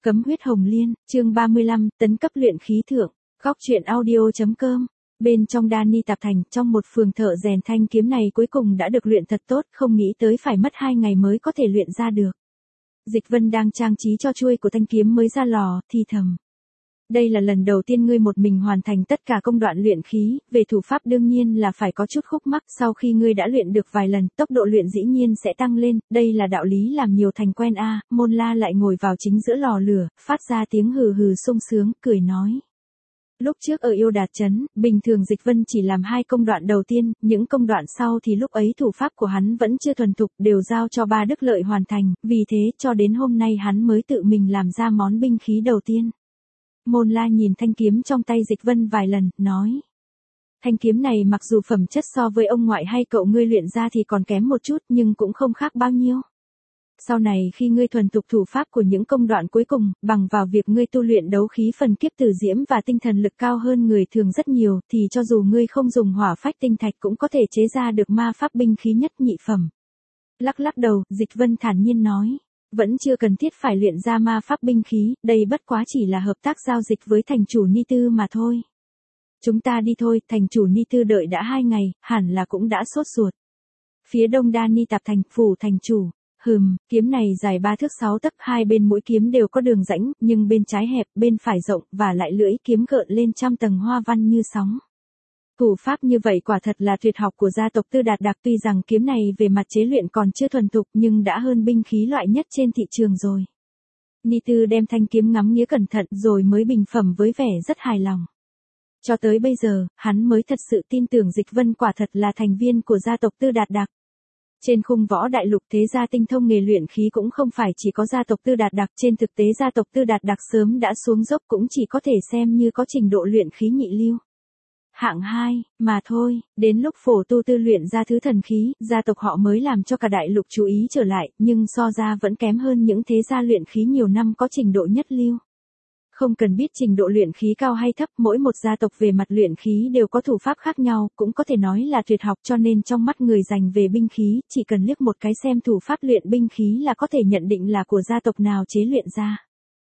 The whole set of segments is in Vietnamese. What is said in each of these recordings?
Cấm huyết hồng liên, chương 35, tấn cấp luyện khí thượng, góc truyện audio.com. Bên trong Đani Tạp Thành, trong một phường thợ rèn, thanh kiếm này cuối cùng đã được luyện thật tốt, không nghĩ tới phải mất 2 ngày mới có thể luyện ra được. Dịch Vân đang trang trí cho chuôi của thanh kiếm mới ra lò, thì thầm. Đây là lần đầu tiên ngươi một mình hoàn thành tất cả công đoạn luyện khí, về thủ pháp đương nhiên là phải có chút khúc mắc, sau khi ngươi đã luyện được vài lần, tốc độ luyện dĩ nhiên sẽ tăng lên, đây là đạo lý làm nhiều thành quen a. Môn La lại ngồi vào chính giữa lò lửa, phát ra tiếng hừ hừ sung sướng, cười nói. Lúc trước ở Yêu Đạt Trấn, bình thường Dịch Vân chỉ làm 2 công đoạn đầu tiên, những công đoạn sau thì lúc ấy thủ pháp của hắn vẫn chưa thuần thục, đều giao cho Ba Đức Lợi hoàn thành, vì thế cho đến hôm nay hắn mới tự mình làm ra món binh khí đầu tiên. Môn La nhìn thanh kiếm trong tay Dịch Vân vài lần, nói. Thanh kiếm này mặc dù phẩm chất so với ông ngoại hay cậu ngươi luyện ra thì còn kém một chút nhưng cũng không khác bao nhiêu. Sau này khi ngươi thuần thục thủ pháp của những công đoạn cuối cùng, bằng vào việc ngươi tu luyện đấu khí phần kiếp tử diễm và tinh thần lực cao hơn người thường rất nhiều, thì cho dù ngươi không dùng hỏa phách tinh thạch cũng có thể chế ra được ma pháp binh khí nhất nhị phẩm. Lắc lắc đầu, Dịch Vân thản nhiên nói. Vẫn chưa cần thiết phải luyện ra ma pháp binh khí, đây bất quá chỉ là hợp tác giao dịch với thành chủ Ni Tư mà thôi. Chúng ta đi thôi, thành chủ Ni Tư đợi đã 2 ngày, hẳn là cũng đã sốt ruột. Phía đông Đani Tạp Thành, phủ thành chủ. Kiếm này dài 3 thước 6 tấc, hai bên mũi kiếm đều có đường rãnh, nhưng bên trái hẹp, bên phải rộng, và lại lưỡi kiếm gợn lên trăm tầng hoa văn như sóng. Thủ pháp như vậy quả thật là tuyệt học của gia tộc Tư Đạt Đạc, tuy rằng kiếm này về mặt chế luyện còn chưa thuần thục nhưng đã hơn binh khí loại nhất trên thị trường rồi. Ni Tư đem thanh kiếm ngắm nghía cẩn thận rồi mới bình phẩm với vẻ rất hài lòng. Cho tới bây giờ, hắn mới thật sự tin tưởng Dịch Vân quả thật là thành viên của gia tộc Tư Đạt Đạc. Trên khung võ đại lục thế gia tinh thông nghề luyện khí cũng không phải chỉ có gia tộc Tư Đạt Đạc, trên thực tế gia tộc Tư Đạt Đạc sớm đã xuống dốc, cũng chỉ có thể xem như có trình độ luyện khí nhị lưu. Hạng 2, mà thôi, đến lúc Phổ Tu Tư luyện ra thứ thần khí, gia tộc họ mới làm cho cả đại lục chú ý trở lại, nhưng so ra vẫn kém hơn những thế gia luyện khí nhiều năm có trình độ nhất lưu. Không cần biết trình độ luyện khí cao hay thấp, mỗi một gia tộc về mặt luyện khí đều có thủ pháp khác nhau, cũng có thể nói là tuyệt học, cho nên trong mắt người dành về binh khí, chỉ cần liếc một cái xem thủ pháp luyện binh khí là có thể nhận định là của gia tộc nào chế luyện ra.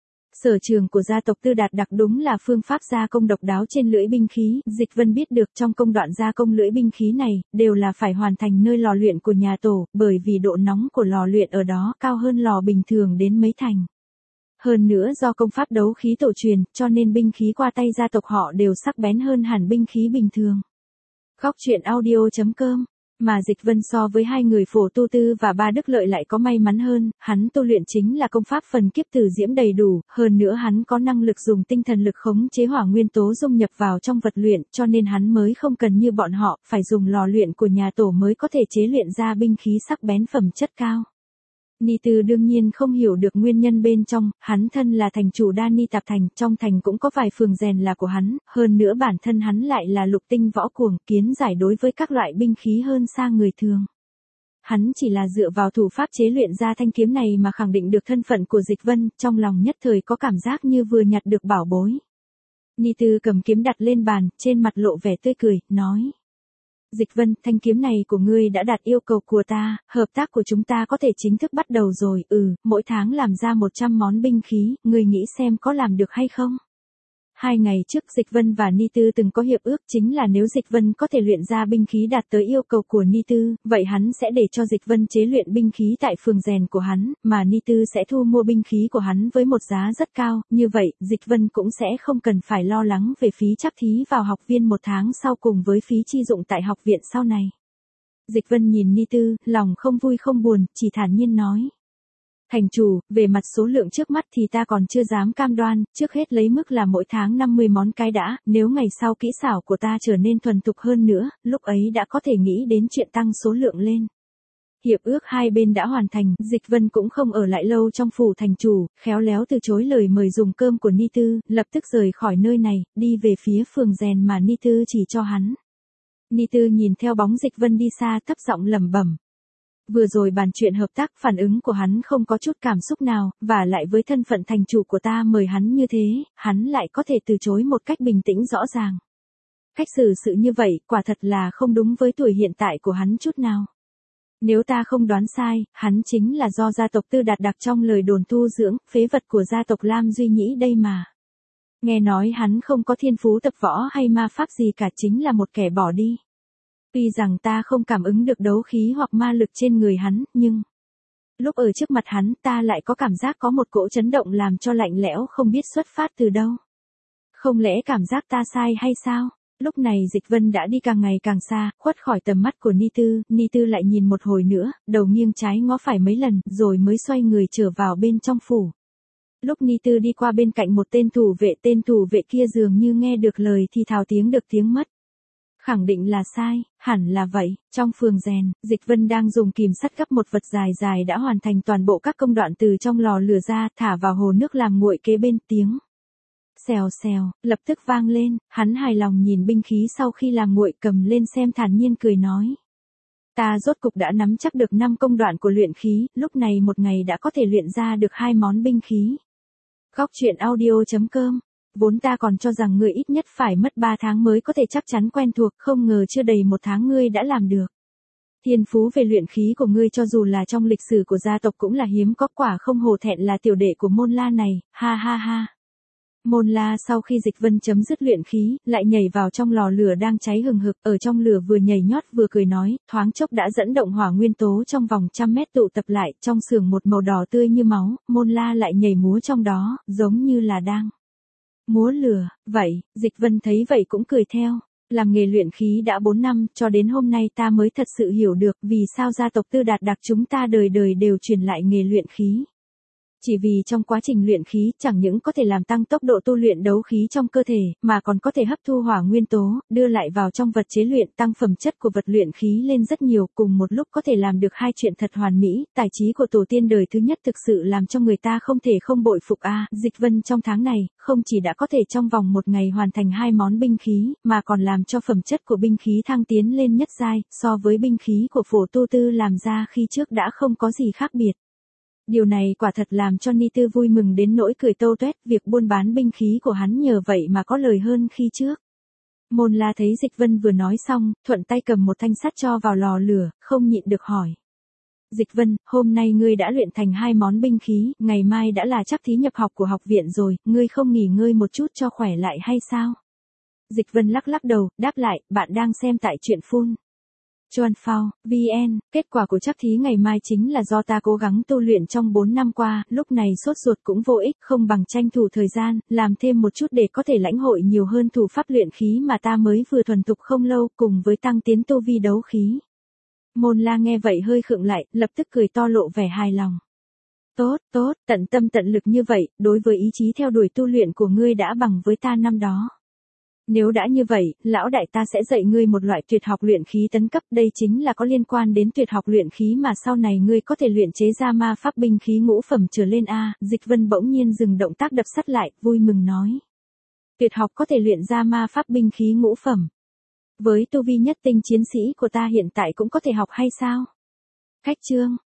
Sở trường của gia tộc Tư Đạt Đạc đúng là phương pháp gia công độc đáo trên lưỡi binh khí, Dịch Vân biết được trong công đoạn gia công lưỡi binh khí này, đều là phải hoàn thành nơi lò luyện của nhà tổ, bởi vì độ nóng của lò luyện ở đó cao hơn lò bình thường đến mấy thành. Hơn nữa do công pháp đấu khí tổ truyền, cho nên binh khí qua tay gia tộc họ đều sắc bén hơn hẳn binh khí bình thường. Góc truyện audio.com. Mà Dịch Vân so với hai người Phổ Tu Tư và Ba Đức Lợi lại có may mắn hơn, hắn tu luyện chính là công pháp phần kiếp tử diễm đầy đủ, hơn nữa hắn có năng lực dùng tinh thần lực khống chế hỏa nguyên tố dung nhập vào trong vật luyện, cho nên hắn mới không cần như bọn họ, phải dùng lò luyện của nhà tổ mới có thể chế luyện ra binh khí sắc bén phẩm chất cao. Ni Tư đương nhiên không hiểu được nguyên nhân bên trong, hắn thân là thành chủ Đani Tạp Thành, trong thành cũng có vài phường rèn là của hắn, hơn nữa bản thân hắn lại là lục tinh võ cuồng, kiến giải đối với các loại binh khí hơn xa người thường. Hắn chỉ là dựa vào thủ pháp chế luyện ra thanh kiếm này mà khẳng định được thân phận của Dịch Vân, trong lòng nhất thời có cảm giác như vừa nhặt được bảo bối. Ni Tư cầm kiếm đặt lên bàn, trên mặt lộ vẻ tươi cười, nói. Dịch Vân, thanh kiếm này của ngươi đã đạt yêu cầu của ta, hợp tác của chúng ta có thể chính thức bắt đầu rồi, mỗi tháng làm ra 100 món binh khí, ngươi nghĩ xem có làm được hay không? 2 ngày trước Dịch Vân và Ni Tư từng có hiệp ước, chính là nếu Dịch Vân có thể luyện ra binh khí đạt tới yêu cầu của Ni Tư, vậy hắn sẽ để cho Dịch Vân chế luyện binh khí tại phường rèn của hắn, mà Ni Tư sẽ thu mua binh khí của hắn với một giá rất cao, như vậy, Dịch Vân cũng sẽ không cần phải lo lắng về phí trắc thí vào học viên 1 tháng sau cùng với phí chi dụng tại học viện sau này. Dịch Vân nhìn Ni Tư, lòng không vui không buồn, chỉ thản nhiên nói. Thành chủ, về mặt số lượng trước mắt thì ta còn chưa dám cam đoan, trước hết lấy mức là mỗi tháng 50 món cái đã, nếu ngày sau kỹ xảo của ta trở nên thuần thục hơn nữa, lúc ấy đã có thể nghĩ đến chuyện tăng số lượng lên. Hiệp ước hai bên đã hoàn thành, Dịch Vân cũng không ở lại lâu trong phủ thành chủ, khéo léo từ chối lời mời dùng cơm của Ni Tư, lập tức rời khỏi nơi này, đi về phía phường rèn mà Ni Tư chỉ cho hắn. Ni Tư nhìn theo bóng Dịch Vân đi xa, thấp giọng lẩm bẩm. Vừa rồi bàn chuyện hợp tác, phản ứng của hắn không có chút cảm xúc nào, và lại với thân phận thành chủ của ta mời hắn như thế, hắn lại có thể từ chối một cách bình tĩnh rõ ràng. Cách xử sự như vậy, quả thật là không đúng với tuổi hiện tại của hắn chút nào. Nếu ta không đoán sai, hắn chính là do gia tộc Tư Đạt đặc trong lời đồn tu dưỡng, phế vật của gia tộc Lam Duy Nhĩ đây mà. Nghe nói hắn không có thiên phú tập võ hay ma pháp gì cả, chính là một kẻ bỏ đi. Tuy rằng ta không cảm ứng được đấu khí hoặc ma lực trên người hắn, nhưng lúc ở trước mặt hắn ta lại có cảm giác có một cỗ chấn động làm cho lạnh lẽo không biết xuất phát từ đâu. Không lẽ cảm giác ta sai hay sao? Lúc này Dịch Vân đã đi càng ngày càng xa, khuất khỏi tầm mắt của Ni Tư lại nhìn một hồi nữa, đầu nghiêng trái ngó phải mấy lần, rồi mới xoay người trở vào bên trong phủ. Lúc Ni Tư đi qua bên cạnh một tên thủ vệ kia dường như nghe được lời thì thào tiếng được tiếng mất. Khẳng định là sai, hẳn là vậy. Trong phường rèn, Dịch Vân đang dùng kìm sắt gấp một vật dài dài đã hoàn thành toàn bộ các công đoạn từ trong lò lửa ra, thả vào hồ nước làm nguội kế bên, tiếng xèo xèo lập tức vang lên, hắn hài lòng nhìn binh khí sau khi làm nguội, cầm lên xem, thản nhiên cười nói: ta rốt cục đã nắm chắc được 5 công đoạn của luyện khí, lúc này một ngày đã có thể luyện ra được 2 món binh khí. Góc truyện audio.com. Vốn ta còn cho rằng ngươi ít nhất phải mất 3 tháng mới có thể chắc chắn quen thuộc, không ngờ chưa đầy 1 tháng ngươi đã làm được. Thiên phú về luyện khí của ngươi cho dù là trong lịch sử của gia tộc cũng là hiếm có, quả không hổ thẹn là tiểu đệ của Môn La này, ha ha ha. Môn La sau khi Dịch Vân chấm dứt luyện khí, lại nhảy vào trong lò lửa đang cháy hừng hực, ở trong lửa vừa nhảy nhót vừa cười nói, thoáng chốc đã dẫn động hỏa nguyên tố trong vòng 100 mét tụ tập lại, trong xưởng một màu đỏ tươi như máu, Môn La lại nhảy múa trong đó, giống như là đang múa lửa. Vậy, Dịch Vân thấy vậy cũng cười theo. Làm nghề luyện khí đã 4 năm, cho đến hôm nay ta mới thật sự hiểu được vì sao gia tộc Tư Đạt đặc chúng ta đời đời đều truyền lại nghề luyện khí. Chỉ vì trong quá trình luyện khí chẳng những có thể làm tăng tốc độ tu luyện đấu khí trong cơ thể, mà còn có thể hấp thu hỏa nguyên tố, đưa lại vào trong vật chế luyện, tăng phẩm chất của vật luyện khí lên rất nhiều, cùng một lúc có thể làm được 2 chuyện thật hoàn mỹ. Tài trí của tổ tiên đời thứ nhất thực sự làm cho người ta không thể không bội phục a. Dịch Vân trong tháng này, không chỉ đã có thể trong vòng 1 ngày hoàn thành 2 món binh khí, mà còn làm cho phẩm chất của binh khí thăng tiến lên nhất giai, so với binh khí của Phổ Tu Tư làm ra khi trước đã không có gì khác biệt. Điều này quả thật làm cho Ni Tư vui mừng đến nỗi cười tâu tuét, việc buôn bán binh khí của hắn nhờ vậy mà có lời hơn khi trước. Môn La thấy Dịch Vân vừa nói xong, thuận tay cầm một thanh sắt cho vào lò lửa, không nhịn được hỏi: Dịch Vân, hôm nay ngươi đã luyện thành 2 món binh khí, ngày mai đã là chắc thí nhập học của học viện rồi, ngươi không nghỉ ngơi một chút cho khỏe lại hay sao? Dịch Vân lắc lắc đầu, đáp lại: bạn đang xem tại truyện phun Chuan Phao, VN, kết quả của chắc thí ngày mai chính là do ta cố gắng tu luyện trong 4 năm qua, lúc này sốt ruột cũng vô ích, không bằng tranh thủ thời gian, làm thêm một chút để có thể lãnh hội nhiều hơn thủ pháp luyện khí mà ta mới vừa thuần thục không lâu, cùng với tăng tiến tu vi đấu khí. Môn La nghe vậy hơi khựng lại, lập tức cười to lộ vẻ hài lòng. Tốt, tốt, tận tâm tận lực như vậy, đối với ý chí theo đuổi tu luyện của ngươi đã bằng với ta năm đó. Nếu đã như vậy, lão đại ta sẽ dạy ngươi một loại tuyệt học luyện khí tấn cấp, đây chính là có liên quan đến tuyệt học luyện khí mà sau này ngươi có thể luyện chế ra ma pháp binh khí ngũ phẩm trở lên a. Dịch Vân bỗng nhiên dừng động tác đập sắt lại, vui mừng nói: tuyệt học có thể luyện ra ma pháp binh khí ngũ phẩm. Với tu vi nhất tinh chiến sĩ của ta hiện tại cũng có thể học hay sao? Khách chương,